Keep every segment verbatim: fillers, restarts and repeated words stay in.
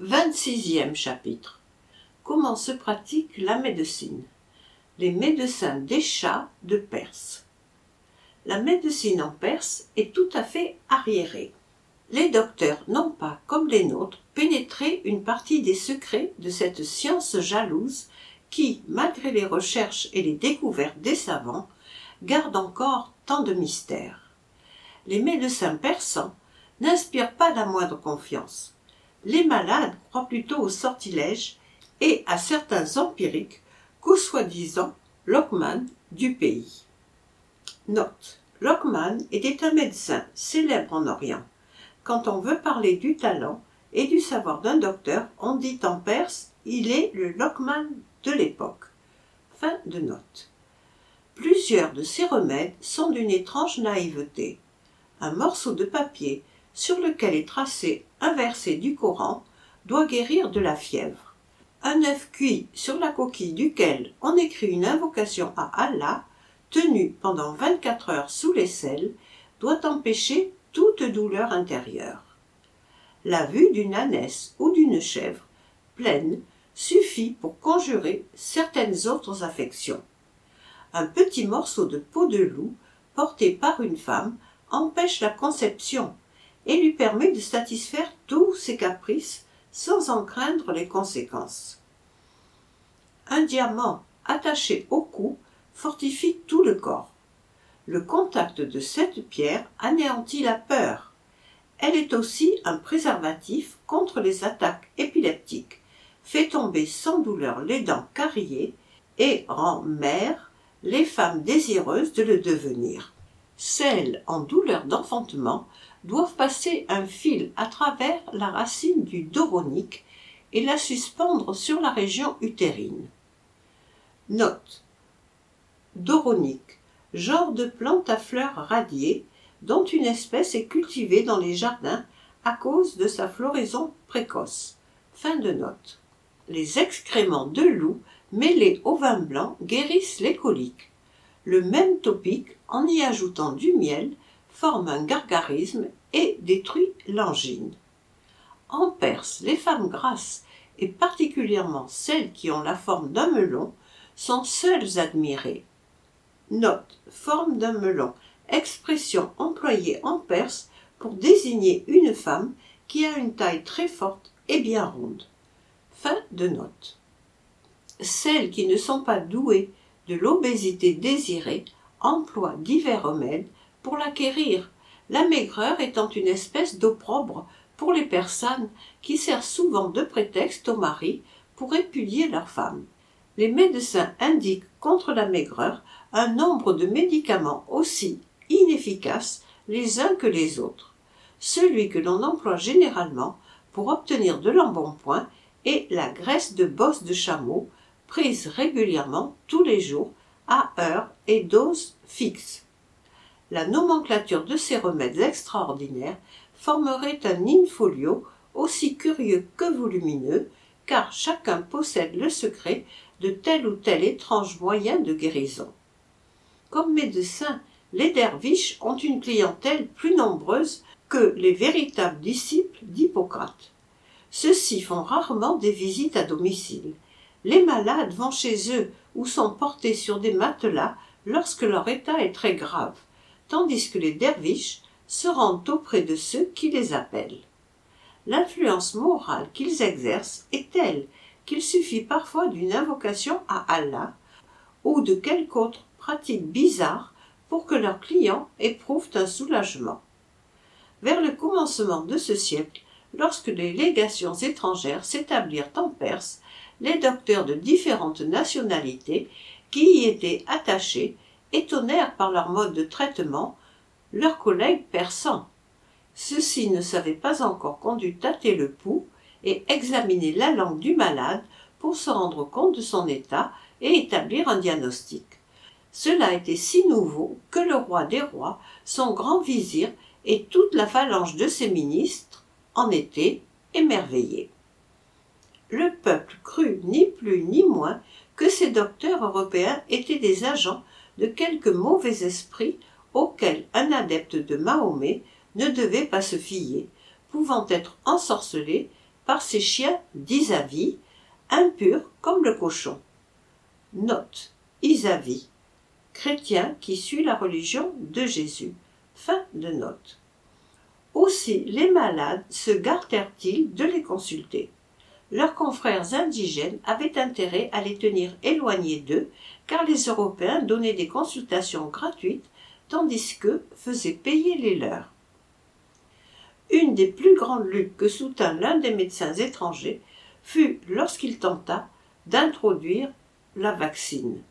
vingt-sixième chapitre. Comment se pratique la médecine? Les médecins des chats de Perse. La médecine en Perse est tout à fait arriérée. Les docteurs n'ont pas, comme les nôtres, pénétré une partie des secrets de cette science jalouse qui, malgré les recherches et les découvertes des savants, garde encore tant de mystères. Les médecins persans n'inspirent pas la moindre confiance. Les malades croient plutôt aux sortilèges et à certains empiriques qu'aux soi-disant Lockman du pays. Note. Lockman était un médecin célèbre en Orient. Quand on veut parler du talent et du savoir d'un docteur, on dit en perse « il est le Lockman de l'époque ». Fin de note. Plusieurs de ces remèdes sont d'une étrange naïveté. Un morceau de papier sur lequel est tracé un verset du Coran doit guérir de la fièvre. Un œuf cuit sur la coquille duquel on écrit une invocation à Allah, tenu pendant vingt-quatre heures sous l'aisselle, doit empêcher toute douleur intérieure. La vue d'une ânesse ou d'une chèvre pleine suffit pour conjurer certaines autres affections. Un petit morceau de peau de loup porté par une femme empêche la conception et lui permet de satisfaire tous ses caprices sans en craindre les conséquences. Un diamant attaché au cou fortifie tout le corps. Le contact de cette pierre anéantit la peur. Elle est aussi un préservatif contre les attaques épileptiques, fait tomber sans douleur les dents cariées et rend mères les femmes désireuses de le devenir. Celles en douleur d'enfantement doivent passer un fil à travers la racine du doronique et la suspendre sur la région utérine. Note. Doronique, genre de plante à fleurs radiées dont une espèce est cultivée dans les jardins à cause de sa floraison précoce. Fin de note. Les excréments de loup mêlés au vin blanc guérissent les coliques. Le même topique, en y ajoutant du miel, forme un gargarisme et détruit l'angine. En Perse, les femmes grasses, et particulièrement celles qui ont la forme d'un melon, sont seules admirées. Note. Forme d'un melon, expression employée en Perse pour désigner une femme qui a une taille très forte et bien ronde. Fin de note. Celles qui ne sont pas douées de l'obésité désirée emploient divers remèdes pour l'acquérir, la maigreur étant une espèce d'opprobre pour les personnes qui sert souvent de prétexte aux maris pour répudier leurs femmes. Les médecins indiquent contre la maigreur un nombre de médicaments aussi inefficaces les uns que les autres. Celui que l'on emploie généralement pour obtenir de l'embonpoint est la graisse de bosse de chameau, prise régulièrement tous les jours à heure et dose fixe. La nomenclature de ces remèdes extraordinaires formerait un in-folio aussi curieux que volumineux, car chacun possède le secret de tel ou tel étrange moyen de guérison. Comme médecins, les derviches ont une clientèle plus nombreuse que les véritables disciples d'Hippocrate. Ceux-ci font rarement des visites à domicile. Les malades vont chez eux ou sont portés sur des matelas lorsque leur état est très grave, tandis que les derviches se rendent auprès de ceux qui les appellent. L'influence morale qu'ils exercent est telle qu'il suffit parfois d'une invocation à Allah ou de quelque autre pratique bizarre pour que leurs clients éprouvent un soulagement. Vers le commencement de ce siècle, lorsque les légations étrangères s'établirent en Perse, les docteurs de différentes nationalités qui y étaient attachés étonnèrent par leur mode de traitement leurs collègues persans. Ceux-ci ne savaient pas encore qu'on dût tâter le pouls et examiner la langue du malade pour se rendre compte de son état et établir un diagnostic. Cela était si nouveau que le roi des rois, son grand vizir et toute la phalange de ses ministres en étaient émerveillés. Le peuple crut ni plus ni moins que ces docteurs européens étaient des agents de quelque mauvais esprit auquel un adepte de Mahomet ne devait pas se fier, pouvant être ensorcelé par ses chiens d'Isavi, impurs comme le cochon. Note. Isavi, chrétien qui suit la religion de Jésus. Fin de note. Aussi les malades se gardèrent-ils de les consulter. Leurs confrères indigènes avaient intérêt à les tenir éloignés d'eux, car les Européens donnaient des consultations gratuites, tandis qu'eux faisaient payer les leurs. Une des plus grandes luttes que soutint l'un des médecins étrangers fut lorsqu'il tenta d'introduire la vaccine.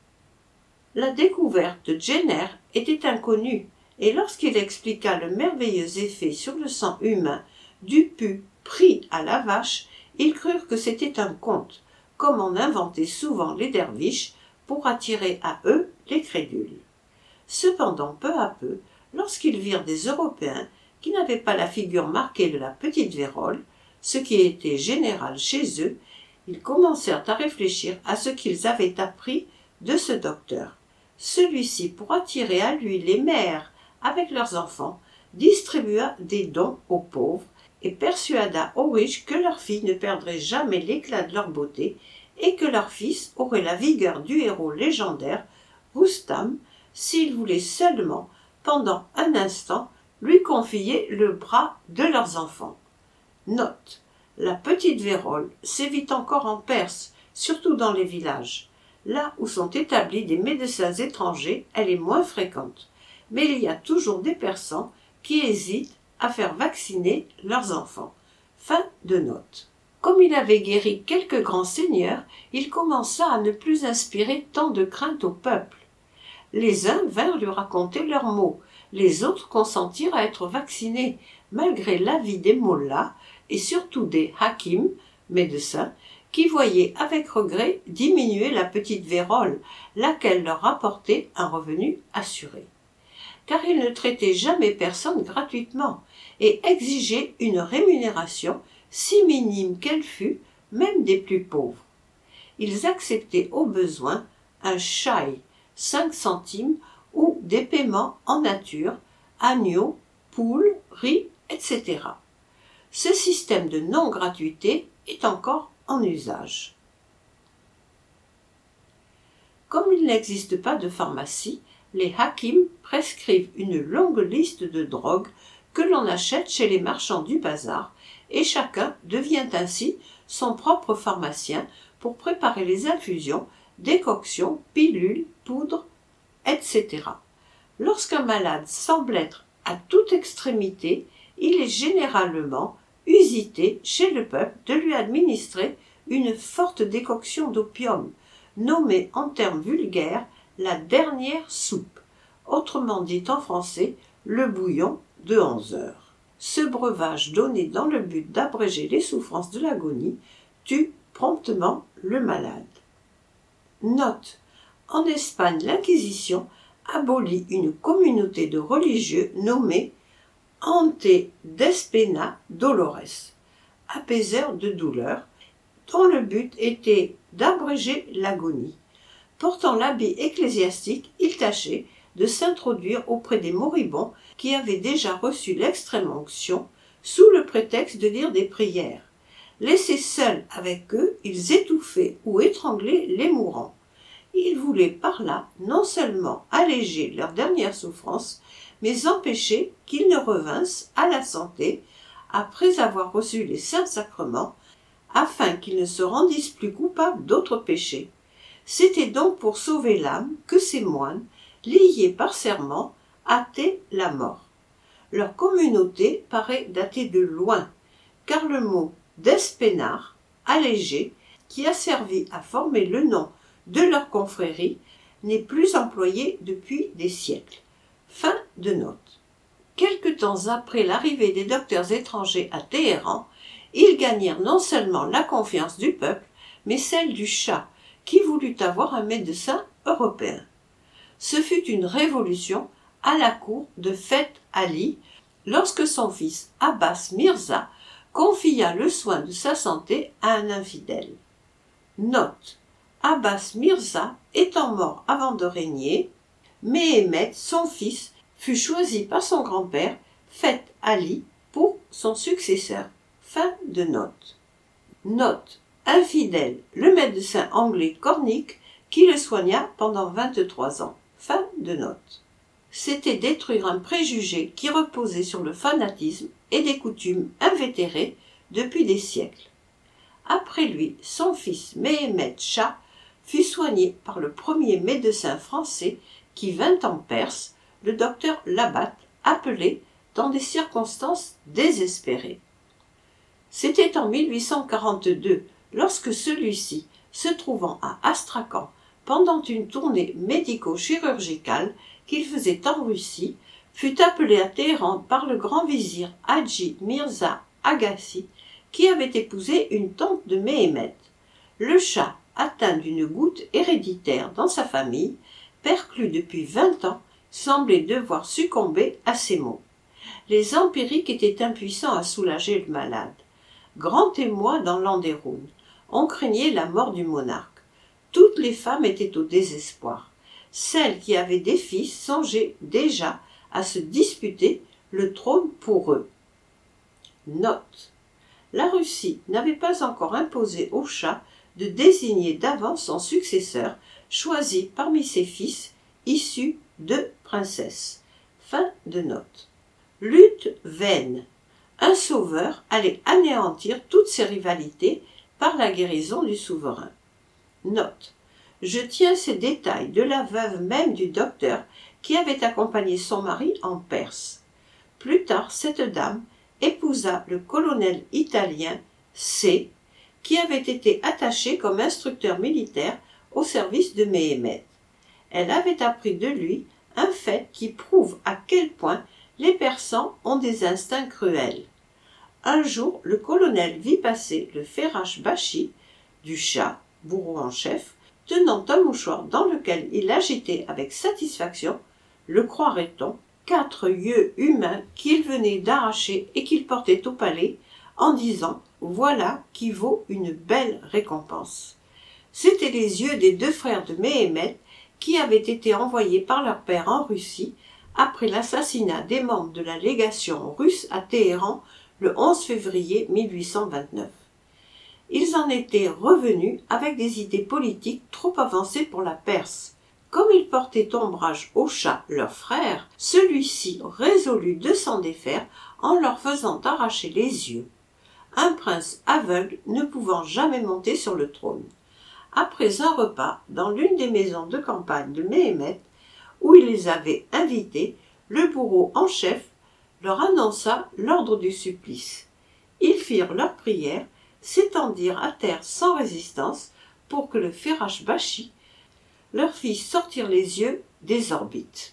La découverte de Jenner était inconnue, et lorsqu'il expliqua le merveilleux effet sur le sang humain du pus pris à la vache, ils crurent que c'était un conte, comme en inventaient souvent les derviches pour attirer à eux les crédules. Cependant, peu à peu, lorsqu'ils virent des Européens qui n'avaient pas la figure marquée de la petite vérole, ce qui était général chez eux, ils commencèrent à réfléchir à ce qu'ils avaient appris de ce docteur. Celui-ci, pour attirer à lui les mères avec leurs enfants, distribua des dons aux pauvres et persuada aux riches que leurs filles ne perdraient jamais l'éclat de leur beauté et que leurs fils auraient la vigueur du héros légendaire Roustam s'ils voulaient seulement, pendant un instant, lui confier le bras de leurs enfants. Note. La petite vérole sévit encore en Perse, surtout dans les villages. Là où sont établis des médecins étrangers, elle est moins fréquente. Mais il y a toujours des Persans qui hésitent à faire vacciner leurs enfants. Fin de note. Comme il avait guéri quelques grands seigneurs, il commença à ne plus inspirer tant de crainte au peuple. Les uns vinrent lui raconter leurs maux, les autres consentirent à être vaccinés, malgré l'avis des mollahs et surtout des hakims, médecins, qui voyaient avec regret diminuer la petite vérole, laquelle leur rapportait un revenu assuré. Car ils ne traitaient jamais personne gratuitement et exigeaient une rémunération si minime qu'elle fût, même des plus pauvres. Ils acceptaient au besoin un chai, cinq centimes, ou des paiements en nature, agneaux, poules, riz, et cetera. Ce système de non-gratuité est encore en usage. Comme il n'existe pas de pharmacie, les hakims prescrivent une longue liste de drogues que l'on achète chez les marchands du bazar et chacun devient ainsi son propre pharmacien pour préparer les infusions, décoctions, pilules, poudres, et cetera. Lorsqu'un malade semble être à toute extrémité, il est généralement usité chez le peuple de lui administrer une forte décoction d'opium, nommée en termes vulgaires la dernière soupe, autrement dit en français le bouillon de onze heures. Ce breuvage donné dans le but d'abréger les souffrances de l'agonie tue promptement le malade. Note. En Espagne, l'Inquisition abolit une communauté de religieux nommée Ante Despena Dolores, apaiseurs de douleur, dont le but était d'abréger l'agonie. Portant l'habit ecclésiastique, il tâchait de s'introduire auprès des moribonds qui avaient déjà reçu l'extrême onction sous le prétexte de dire des prières. Laissés seuls avec eux, ils étouffaient ou étranglaient les mourants. Ils voulaient par là non seulement alléger leur dernière souffrance, mais empêcher qu'ils ne revinssent à la santé après avoir reçu les saints sacrements, afin qu'ils ne se rendissent plus coupables d'autres péchés. C'était donc pour sauver l'âme que ces moines, liés par serment, hâtaient la mort. Leur communauté paraît dater de loin, car le mot d'espenar, allégé, qui a servi à former le nom de leur confrérie, n'est plus employé depuis des siècles. Fin de note. Quelque temps après l'arrivée des docteurs étrangers à Téhéran, ils gagnèrent non seulement la confiance du peuple, mais celle du Shah, qui voulut avoir un médecin européen. Ce fut une révolution à la cour de Feth Ali, lorsque son fils Abbas Mirza confia le soin de sa santé à un infidèle. Note. Abbas Mirza étant mort avant de régner, Méhémet, son fils, fut choisi par son grand-père, Feth Ali, pour son successeur. Fin de note. Note. Infidèle, le médecin anglais Cornick qui le soigna pendant vingt-trois ans. Fin de note. C'était détruire un préjugé qui reposait sur le fanatisme et des coutumes invétérées depuis des siècles. Après lui, son fils Mehemet Shah fut soigné par le premier médecin français qui vint en Perse, le docteur Labat, appelé dans des circonstances désespérées. C'était en mille huit cent quarante-deux, lorsque celui-ci, se trouvant à Astrakhan pendant une tournée médico-chirurgicale qu'il faisait en Russie, fut appelé à Téhéran par le grand vizir Hadji Mirza Agassi, qui avait épousé une tante de Mehemet. Le Shah, atteint d'une goutte héréditaire dans sa famille, perclus depuis vingt ans, semblait devoir succomber à ses maux. Les empiriques étaient impuissants à soulager le malade. Grand témoin dans l'Andéroun, on craignait la mort du monarque. Toutes les femmes étaient au désespoir. Celles qui avaient des fils songeaient déjà à se disputer le trône pour eux. Note. La Russie n'avait pas encore imposé au Shah de désigner d'avance son successeur, choisi parmi ses fils, issus de princesses. Fin de note. Lutte vaine. Un sauveur allait anéantir toutes ces rivalités par la guérison du souverain. Note. Je tiens ces détails de la veuve même du docteur qui avait accompagné son mari en Perse. Plus tard, cette dame épousa le colonel italien C, qui avait été attaché comme instructeur militaire au service de Mehemet. Elle avait appris de lui un fait qui prouve à quel point les Persans ont des instincts cruels. Un jour, le colonel vit passer le Ferrash Bashi du Shah, bourreau en chef, tenant un mouchoir dans lequel il agitait avec satisfaction, le croirait-on, quatre yeux humains qu'il venait d'arracher et qu'il portait au palais, en disant « Voilà qui vaut une belle récompense ». C'étaient les yeux des deux frères de Mehemet qui avaient été envoyés par leur père en Russie après l'assassinat des membres de la légation russe à Téhéran le onze février mille huit cent vingt-neuf. Ils en étaient revenus avec des idées politiques trop avancées pour la Perse. Comme ils portaient ombrage au Shah, leur frère, celui-ci résolut de s'en défaire en leur faisant arracher les yeux. Un prince aveugle ne pouvant jamais monter sur le trône. Après un repas dans l'une des maisons de campagne de Mehemet, où il les avait invités, le bourreau en chef leur annonça l'ordre du supplice. Ils firent leur prière, s'étendirent à terre sans résistance pour que le Ferrash Bashi leur fit sortir les yeux des orbites.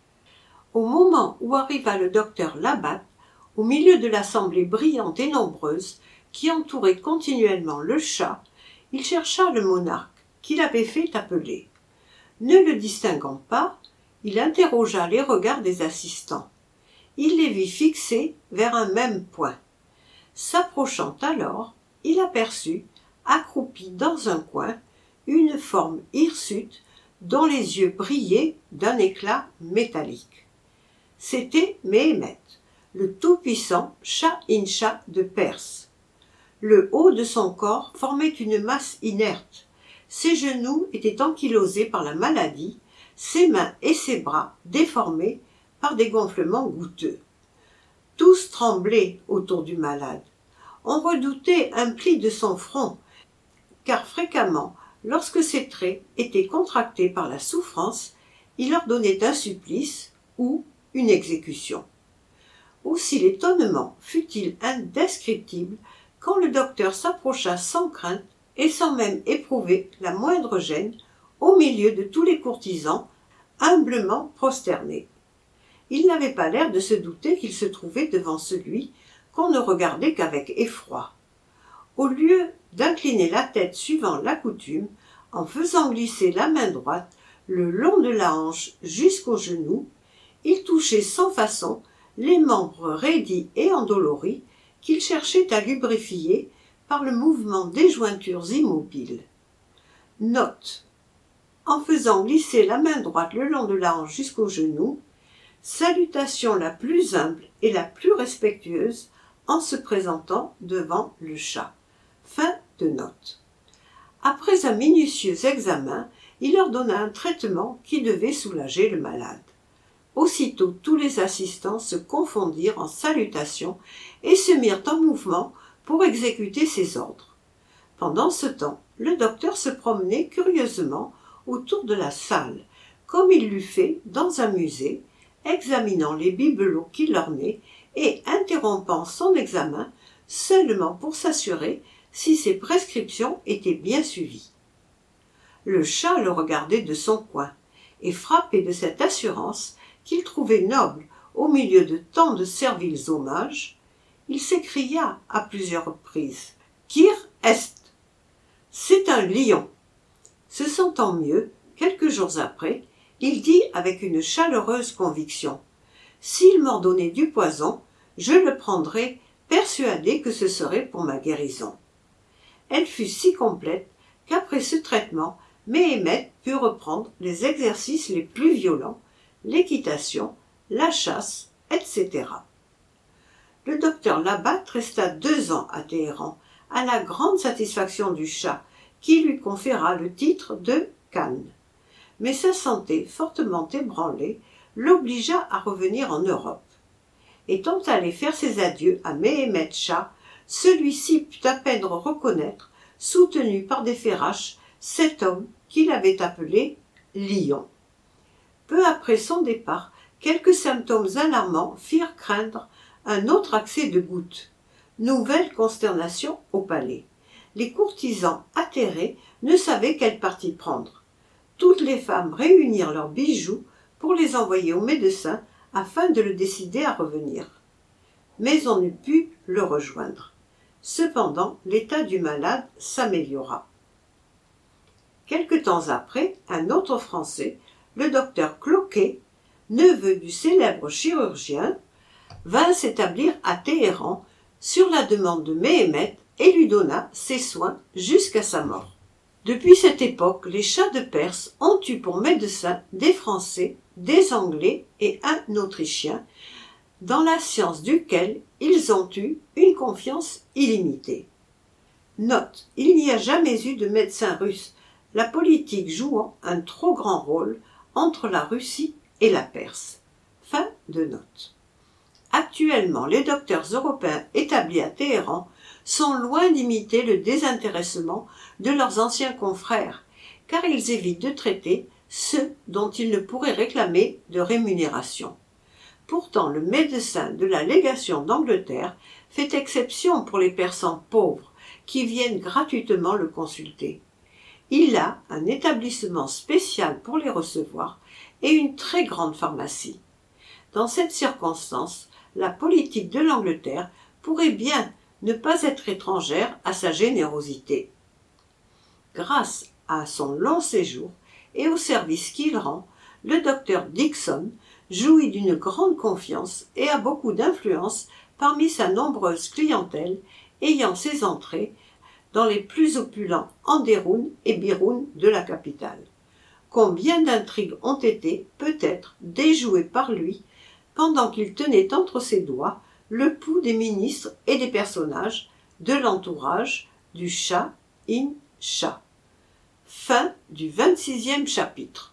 Au moment où arriva le docteur Labat, au milieu de l'assemblée brillante et nombreuse qui entourait continuellement le Shah, il chercha le monarque qu'il avait fait appeler. Ne le distinguant pas, il interrogea les regards des assistants. Il les vit fixés vers un même point. S'approchant alors, il aperçut, accroupie dans un coin, une forme hirsute dont les yeux brillaient d'un éclat métallique. C'était Mehemet, le tout-puissant Shah-in-Shah de Perse. Le haut de son corps formait une masse inerte. Ses genoux étaient ankylosés par la maladie, ses mains et ses bras déformés par des gonflements goutteux. Tous tremblaient autour du malade. On redoutait un pli de son front, car fréquemment, lorsque ses traits étaient contractés par la souffrance, il ordonnait un supplice ou une exécution. Aussi l'étonnement fut-il indescriptible quand le docteur s'approcha sans crainte et sans même éprouver la moindre gêne au milieu de tous les courtisans humblement prosternés. Il n'avait pas l'air de se douter qu'il se trouvait devant celui qu'on ne regardait qu'avec effroi. Au lieu d'incliner la tête suivant la coutume, en faisant glisser la main droite le long de la hanche jusqu'au genou, il touchait sans façon les membres raidis et endoloris qu'il cherchait à lubrifier par le mouvement des jointures immobiles. Note. En faisant glisser la main droite le long de la hanche jusqu'au genou, salutation la plus humble et la plus respectueuse en se présentant devant le Shah. Fin de notes. Après un minutieux examen, il leur donna un traitement qui devait soulager le malade. Aussitôt tous les assistants se confondirent en salutations et se mirent en mouvement pour exécuter ses ordres. Pendant ce temps, le docteur se promenait curieusement autour de la salle, comme il l'eût fait dans un musée, examinant les bibelots qui l'ornaient et interrompant son examen seulement pour s'assurer si ses prescriptions étaient bien suivies. Le chat le regardait de son coin, et frappé de cette assurance qu'il trouvait noble au milieu de tant de serviles hommages, il s'écria à plusieurs reprises « Quir est ?» C'est un lion. Se sentant mieux, quelques jours après, il dit avec une chaleureuse conviction « S'il m'ordonnait du poison, je le prendrais, persuadé que ce serait pour ma guérison. » Elle fut si complète qu'après ce traitement, Méhémet put reprendre les exercices les plus violents, l'équitation, la chasse, et cetera. Le docteur Labat resta deux ans à Téhéran, à la grande satisfaction du Shah, qui lui conféra le titre de Khan. Mais sa santé, fortement ébranlée, l'obligea à revenir en Europe. Étant allé faire ses adieux à Méhémet Shah, celui-ci put à peine reconnaître, soutenu par des féraches, cet homme qu'il avait appelé Lion. Peu après son départ, quelques symptômes alarmants firent craindre un autre accès de goutte. Nouvelle consternation au palais. Les courtisans atterrés ne savaient quel parti prendre. Toutes les femmes réunirent leurs bijoux pour les envoyer au médecin afin de le décider à revenir. Mais on eût pu le rejoindre. Cependant, l'état du malade s'améliora. Quelque temps après, un autre Français, le docteur Cloquet, neveu du célèbre chirurgien, vint s'établir à Téhéran sur la demande de Méhémet et lui donna ses soins jusqu'à sa mort. Depuis cette époque, les chats de Perse ont eu pour médecins des Français, des Anglais et un Autrichien, dans la science duquel ils ont eu une confiance illimitée. Note, il n'y a jamais eu de médecin russe, la politique jouant un trop grand rôle entre la Russie et la Perse. Fin de note. Actuellement, les docteurs européens établis à Téhéran sont loin d'imiter le désintéressement de leurs anciens confrères, car ils évitent de traiter ceux dont ils ne pourraient réclamer de rémunération. Pourtant, le médecin de la légation d'Angleterre fait exception pour les persans pauvres qui viennent gratuitement le consulter. Il a un établissement spécial pour les recevoir et une très grande pharmacie. Dans cette circonstance, la politique de l'Angleterre pourrait bien ne pas être étrangère à sa générosité. Grâce à son long séjour et au service qu'il rend, le docteur Dixon jouit d'une grande confiance et a beaucoup d'influence parmi sa nombreuse clientèle ayant ses entrées dans les plus opulents Andéroun et Biroun de la capitale. Combien d'intrigues ont été, peut-être, déjouées par lui pendant qu'il tenait entre ses doigts le pouls des ministres et des personnages de l'entourage du Shah in Shah. Fin du vingt-sixième chapitre.